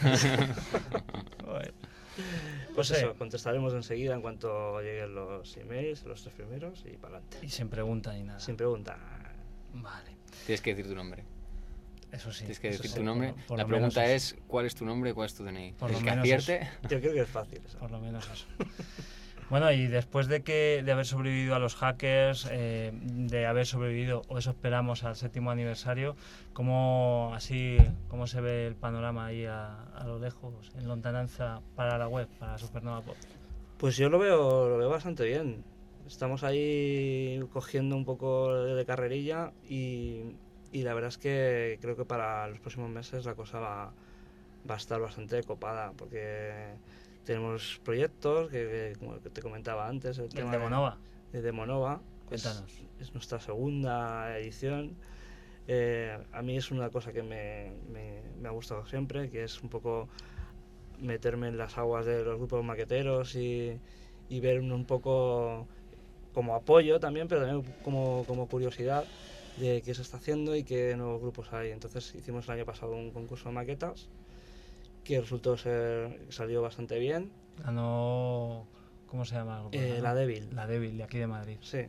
Speaker 1: Joder.
Speaker 4: Pues
Speaker 1: José,
Speaker 4: eso, contestaremos enseguida en cuanto lleguen los emails, los tres primeros, y para adelante.
Speaker 1: y sin pregunta ni nada.
Speaker 4: Sin pregunta.
Speaker 1: Vale,
Speaker 3: Tienes que decir tu nombre.
Speaker 1: eso sí.
Speaker 3: Tienes que
Speaker 1: eso
Speaker 3: decir
Speaker 1: sí,
Speaker 3: tu nombre.
Speaker 1: por- por
Speaker 3: La
Speaker 1: lo
Speaker 3: pregunta
Speaker 1: menos
Speaker 3: es, ¿cuál es tu nombre y cuál es tu D N I?
Speaker 1: Por
Speaker 3: El
Speaker 1: lo
Speaker 3: que
Speaker 1: menos
Speaker 3: acierte...
Speaker 4: Yo creo que es fácil eso.
Speaker 1: Por lo menos eso. Bueno, y después de que de haber sobrevivido a los hackers, eh, de haber sobrevivido, o eso esperamos, al séptimo aniversario, ¿cómo, así, cómo se ve el panorama ahí a, a lo lejos, en lontananza, para la web, para Supernova Pop?
Speaker 4: Pues yo lo veo, lo veo bastante bien. Estamos ahí cogiendo un poco de carrerilla y, y la verdad es que creo que para los próximos meses la cosa va, va a estar bastante copada, porque tenemos proyectos que, que, como que te comentaba antes, el
Speaker 1: El
Speaker 4: tema
Speaker 1: de Monova.
Speaker 4: de Demonova.
Speaker 1: Cuéntanos.
Speaker 4: Es, es nuestra segunda edición. Eh, a mí es una cosa que me, me, me ha gustado siempre, que es un poco meterme en las aguas de los grupos maqueteros y, y ver un, un poco como apoyo también, pero también como, como curiosidad de qué se está haciendo y qué nuevos grupos hay. Entonces hicimos el año pasado un concurso de maquetas que resultó ser, salió bastante bien.
Speaker 1: Ganó, ¿cómo se llama? el grupo?
Speaker 4: Eh,
Speaker 1: Ganó-
Speaker 4: La Débil.
Speaker 1: La Débil, de aquí de Madrid.
Speaker 4: Sí.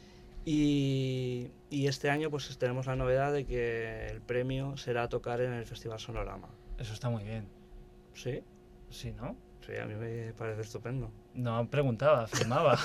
Speaker 4: Y, y este año pues tenemos la novedad de que el premio será tocar en el Festival Sonorama.
Speaker 1: Eso está muy bien.
Speaker 4: ¿Sí?
Speaker 1: Sí, ¿no?
Speaker 4: Sí, a mí me parece estupendo.
Speaker 1: No preguntaba, afirmaba.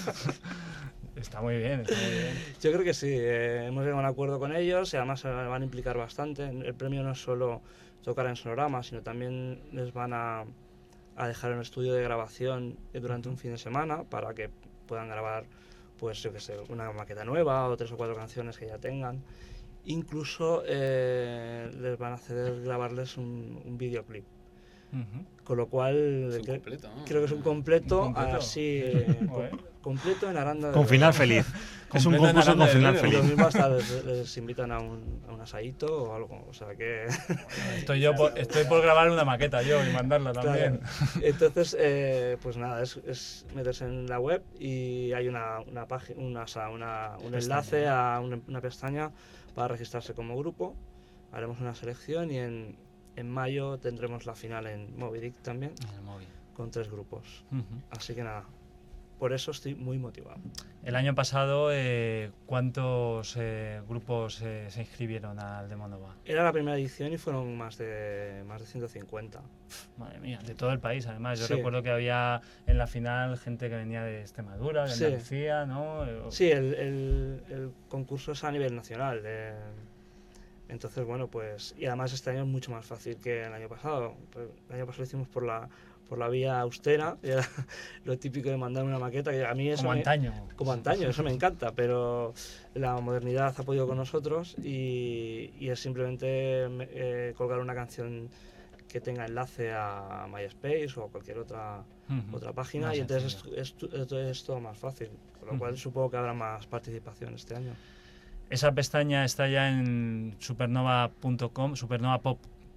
Speaker 1: Está muy bien, está muy bien.
Speaker 4: Yo creo que sí, eh, hemos llegado a un acuerdo con ellos y además se van a implicar bastante. El premio no es solo tocar en Sonorama, sino también les van a, a dejar un estudio de grabación durante un fin de semana para que puedan grabar, pues yo que sé, una maqueta nueva o tres o cuatro canciones que ya tengan. Incluso eh, les van a hacer grabarles un, un videoclip.
Speaker 1: Ujú.
Speaker 4: Con lo cual,
Speaker 3: Es un
Speaker 4: cre-
Speaker 3: completo, ¿no?
Speaker 4: creo que es un completo,
Speaker 1: Un completo.
Speaker 4: así, eh,
Speaker 1: Joder.
Speaker 4: com- completo en Aranda de
Speaker 2: Con
Speaker 4: Duero.
Speaker 2: final feliz. Es un
Speaker 1: Completo en
Speaker 2: concurso
Speaker 1: Aranda
Speaker 2: con
Speaker 1: de
Speaker 2: final
Speaker 1: Duero.
Speaker 4: Y lo
Speaker 2: feliz.
Speaker 4: mismo hasta les, les invitan a un, a un asadito o algo, o sea que...
Speaker 1: Estoy yo por, estoy por grabar una maqueta yo y mandarla también.
Speaker 4: Claro. Entonces, eh, pues nada, es, es meterse en la web y hay una, una página, una, o sea, una- un
Speaker 1: Pestaña,
Speaker 4: enlace
Speaker 1: ¿no?
Speaker 4: a una, una pestaña para registrarse como grupo. Haremos una selección y en, en mayo tendremos la final en Moby Dick también,
Speaker 1: En el móvil.
Speaker 4: con tres grupos.
Speaker 1: Ujú.
Speaker 4: Así que nada, por eso estoy muy motivado.
Speaker 1: El año pasado, eh, ¿cuántos eh, grupos eh, se inscribieron al Demonova?
Speaker 4: Era la primera edición y fueron más de, más de ciento cincuenta.
Speaker 1: Madre mía, de todo el país, además. Yo
Speaker 4: Sí.
Speaker 1: recuerdo que había en la final gente que venía de Extremadura, de
Speaker 4: Sí.
Speaker 1: Andalucía, ¿no? Eh,
Speaker 4: Sí, el, el, el concurso es a nivel nacional. eh, entonces, bueno, pues... Y además este año es mucho más fácil que el año pasado. Pues, el año pasado lo hicimos por la, por la vía austera. Y era lo típico de mandar una maqueta, que a mí eso
Speaker 1: Como
Speaker 4: me-
Speaker 1: antaño.
Speaker 4: como antaño, eso me encanta, pero la modernidad ha podido con nosotros y, y es simplemente me- eh, colgar una canción que tenga enlace a MySpace o a cualquier otra
Speaker 1: Ujú.
Speaker 4: otra página
Speaker 1: Más
Speaker 4: y entonces
Speaker 1: sencillo.
Speaker 4: es, es, tu- es- es todo más fácil, con lo cual
Speaker 1: Ujú.
Speaker 4: supongo que habrá más participación este año.
Speaker 1: Esa pestaña está ya en supernova punto com, supernova pop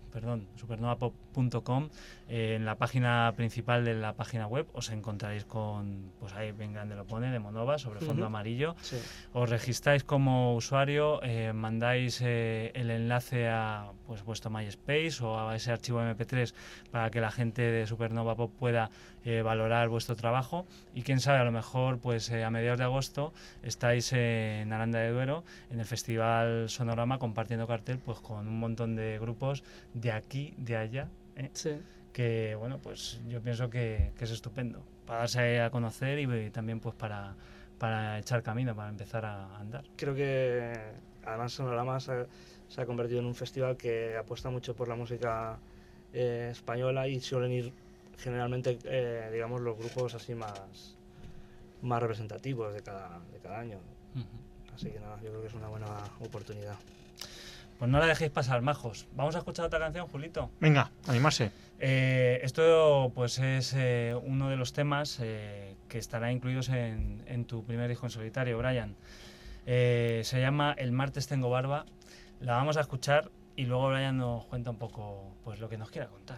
Speaker 1: perdón, supernovapop punto com. Eh, en la página principal de la página web os encontraréis con, pues ahí bien grande lo pone, de Monova, sobre fondo
Speaker 4: Ujú.
Speaker 1: amarillo.
Speaker 4: Sí.
Speaker 1: Os registráis como usuario, eh, mandáis eh, el enlace a pues vuestro MySpace o a ese archivo eme pe tres para que la gente de Supernova Pop pueda eh, valorar vuestro trabajo, y quién sabe, a lo mejor pues eh, a mediados de agosto estáis eh, en Aranda de Duero en el Festival Sonorama compartiendo cartel pues con un montón de grupos de aquí, de allá, ¿eh?
Speaker 4: Sí.
Speaker 1: Que bueno, pues yo pienso que, que es estupendo para darse a conocer y, y también pues para, para echar camino, para empezar a andar.
Speaker 4: Creo que además Sonorama se ha, se ha convertido en un festival que apuesta mucho por la música eh, española, y suelen ir generalmente, eh, digamos, los grupos así más, más representativos de cada, de cada año.
Speaker 1: Uh-huh.
Speaker 4: Así que nada, yo creo que es una buena oportunidad.
Speaker 1: Pues no la dejéis pasar, majos. Vamos a escuchar otra canción, Julito.
Speaker 2: Venga, animarse.
Speaker 1: Eh, esto pues es eh, uno de los temas eh, que estará incluidos en, en tu primer disco en solitario, Brian. Eh, se llama El martes tengo barba. La vamos a escuchar y luego Brian nos cuenta un poco pues lo que nos quiera contar.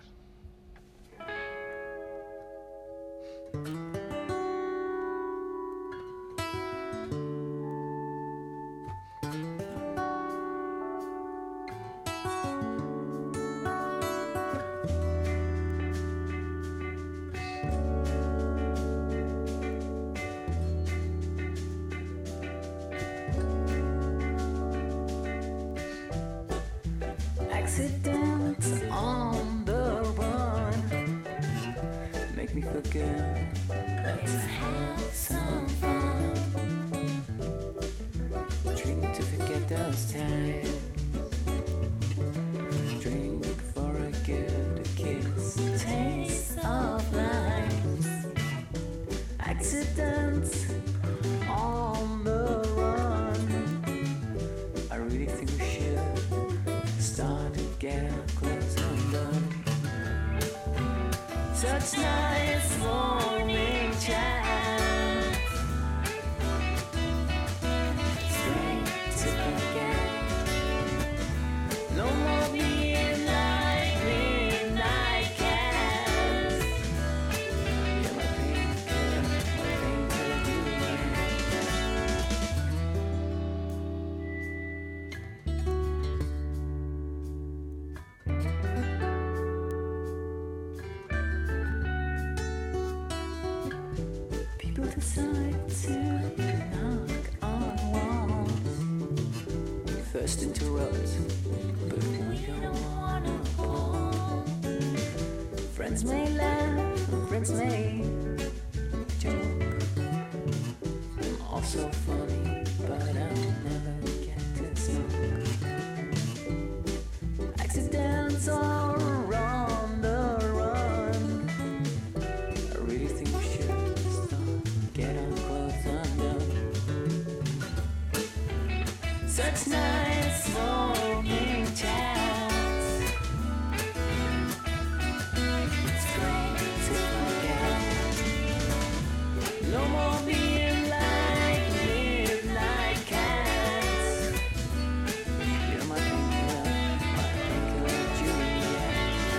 Speaker 5: Accidents on the run make me forget. Let's have some fun. Drink to forget those times. Drink for a good kiss. Taste of life. Accidents on the run. I really think we should start to get our clothes undone. Such nice morning chance. Straight to forget. No more midnight, midnight cats. You're my painkiller, my painkiller, Juliet. People decide to knock on walls. First interrupt, but we don't wanna fall. Friends may laugh, friends may joke. I'm also funny, but I'll never get to smoke. Accidents are on the run. I really think we should stop, get our clothes undone. Such nice smoking chats. It's great to forget. No more being like midnight cats. You're my painkiller, my painkiller, Juliet.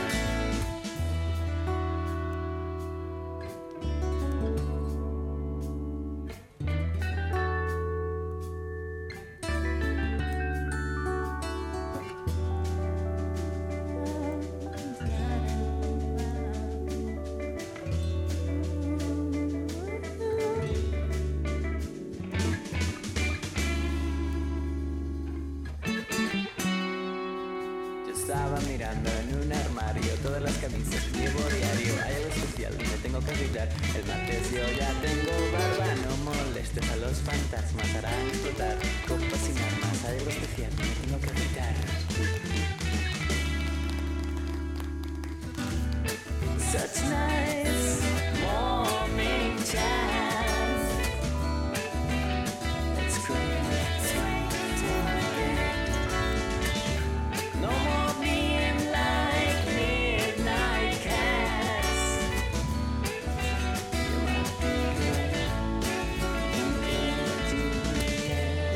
Speaker 5: Yo estaba mirando en un armario todas las camisas que llevo diario. Hay algo especial, me tengo que arreglar. El martes yo ya tengo barba. No molestes a los fantasmas, harán explotar copas sin armas. Hay algo especial, me tengo que arreglar. Such nice morning chats. It's great, it's great to forget. No more being like midnight cats. You're my painkiller, painkiller, Juliet.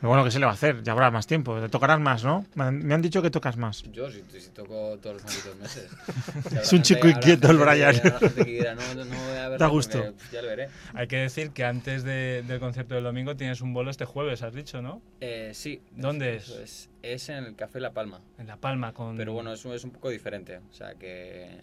Speaker 2: Pero bueno, ¿qué se le va a hacer? Ya habrá más tiempo. Te tocarás más, ¿no? Me han, me han dicho que tocas más.
Speaker 3: Yo, si, si toco todos los malditos meses.
Speaker 2: Es un chico inquieto el Brian.
Speaker 3: No, no voy a ver
Speaker 2: Da gusto.
Speaker 3: porque, pues, ya lo veré.
Speaker 1: Hay que decir que antes de- del concierto del domingo tienes un bolo este jueves, has dicho, ¿no?
Speaker 3: Eh, sí.
Speaker 1: ¿Dónde
Speaker 3: eso es? Es en el Café La Palma.
Speaker 1: En La Palma con...
Speaker 3: Pero bueno, eso es un poco diferente. O sea que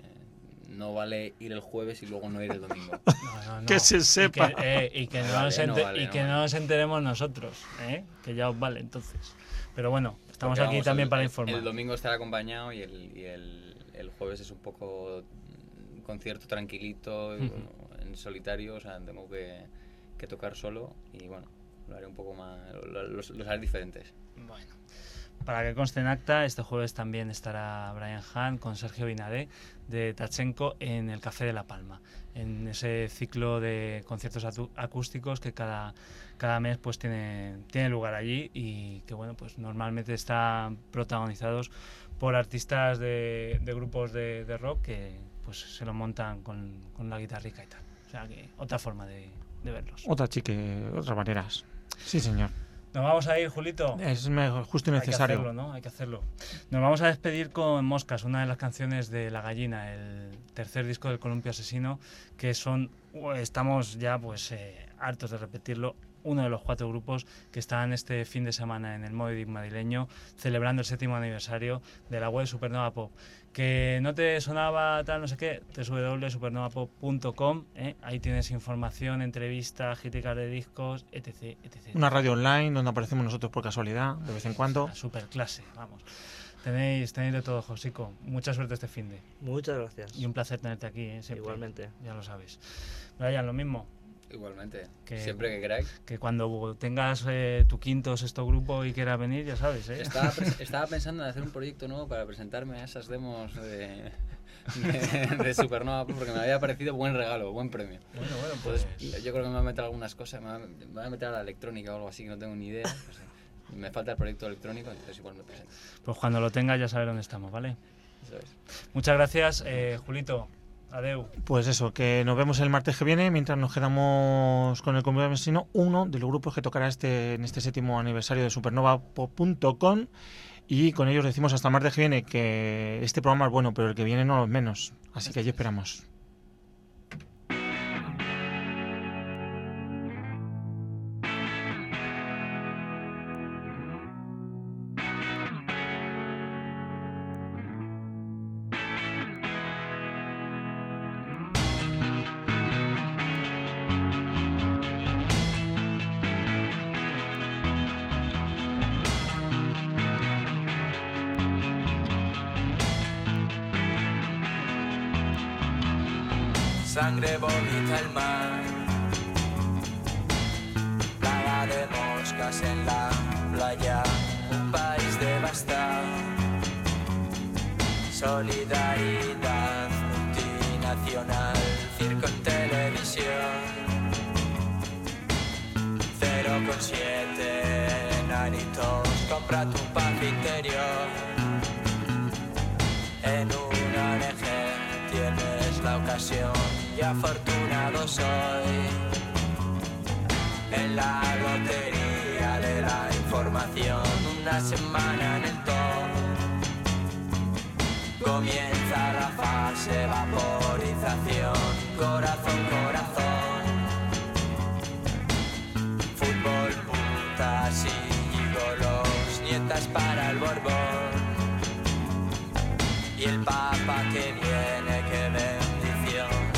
Speaker 3: no vale ir el jueves y luego no ir el domingo.
Speaker 1: No, no, no.
Speaker 2: Que se sepa.
Speaker 1: Y que, eh, y que,
Speaker 3: No
Speaker 1: no,
Speaker 3: vale,
Speaker 1: nos,
Speaker 3: no
Speaker 1: ente-
Speaker 3: vale,
Speaker 1: y
Speaker 3: no
Speaker 1: que
Speaker 3: vale.
Speaker 1: no nos enteremos nosotros, ¿eh? Que ya os vale, entonces. Pero bueno, estamos
Speaker 3: Porque,
Speaker 1: aquí
Speaker 3: vamos,
Speaker 1: también
Speaker 3: el-
Speaker 1: para
Speaker 3: el-
Speaker 1: informar.
Speaker 3: El domingo estará acompañado y el, y el, el jueves es un poco un concierto tranquilito, y,
Speaker 1: Ujú.
Speaker 3: bueno, en solitario, o sea, tengo que, que tocar solo y bueno, lo haré un poco más, lo- los, los haré diferentes.
Speaker 1: Bueno, para que conste en acta, este jueves también estará Brian Hahn con Sergio Binadé de Tachenko en el Café de La Palma, en ese ciclo de conciertos atu- acústicos que cada, cada mes pues tiene, tiene lugar allí y que bueno, pues normalmente están protagonizados por artistas de, de grupos de, de rock que pues se lo montan con, con la guitarrica y tal. O sea que otra forma de, de verlos.
Speaker 2: Otra chique, otras maneras. Sí, señor.
Speaker 1: Nos vamos a ir, Julito.
Speaker 2: Es mejor, justo y
Speaker 1: Hay que
Speaker 2: necesario.
Speaker 1: hacerlo, ¿no? Hay que hacerlo. Nos vamos a despedir con Moscas, una de las canciones de La Gallina, el tercer disco del Columpio Asesino, que son, estamos ya pues eh, hartos de repetirlo, uno de los cuatro grupos que están este fin de semana en el Moby Dick madrileño celebrando el séptimo aniversario de la web Supernova Pop. Que no te sonaba tal, no sé qué, doble u doble u doble u punto supernova pop punto com, ¿eh? Ahí tienes información, entrevistas, críticas de discos, etc, etcétera.
Speaker 2: Una radio online donde aparecemos nosotros por casualidad, de vez en cuando.
Speaker 1: Super clase, vamos. Tenéis, tenéis de todo, Josico. Mucha suerte este fin de.
Speaker 4: Muchas gracias.
Speaker 1: Y un placer tenerte aquí, ¿eh? Siempre.
Speaker 4: Igualmente.
Speaker 1: Ya lo sabes. Brian, lo mismo.
Speaker 3: Igualmente,
Speaker 1: Que-
Speaker 3: siempre que queráis.
Speaker 1: Que cuando tengas eh, tu quinto o sexto grupo y quieras venir, ya sabes, ¿eh?
Speaker 3: Estaba, pres- estaba pensando en hacer un proyecto nuevo para presentarme a esas demos de, de, de Supernova Pop, porque me había parecido buen regalo, buen premio.
Speaker 1: Bueno, bueno,
Speaker 3: Entonces,
Speaker 1: pues...
Speaker 3: yo creo que me voy a meter algunas cosas, me voy a, me voy a meter a la electrónica o algo así, que no tengo ni idea. No sé. Me falta el proyecto electrónico, entonces igual me presento.
Speaker 1: Pues cuando lo tengas ya sabes dónde estamos, ¿vale?
Speaker 3: Eso es.
Speaker 1: Muchas gracias, eh, Julito. Adeu.
Speaker 2: Pues eso, que nos vemos el martes que viene, mientras nos quedamos con el Columpio Asesino, uno de los grupos que tocará este en este séptimo aniversario de supernova pop punto com, y con ellos decimos hasta el martes que viene que este programa es bueno, pero el que viene no lo es menos. Así que allí esperamos.
Speaker 5: Sangre vomita el mar, plaga de moscas en la playa, un país devastado, solidaridad multinacional, circo en televisión, cero con siete enanitos, compra tu paz interior, en una O N G tienes la ocasión y afortunado soy en la lotería de la información. Una semana en el top, comienza la fase vaporización. Corazón, corazón, fútbol, putas y gigolos, nietas para el Borbón y el Papa que viene, qué bendición.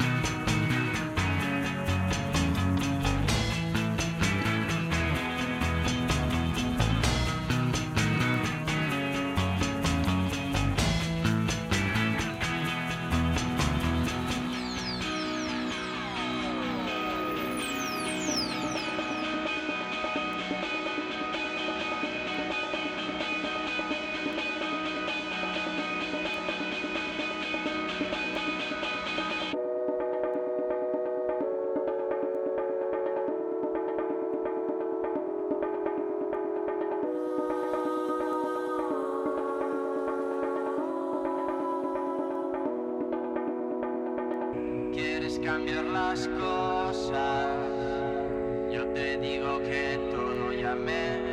Speaker 5: Quieres cambiar las cosas, yo te digo que todo ya me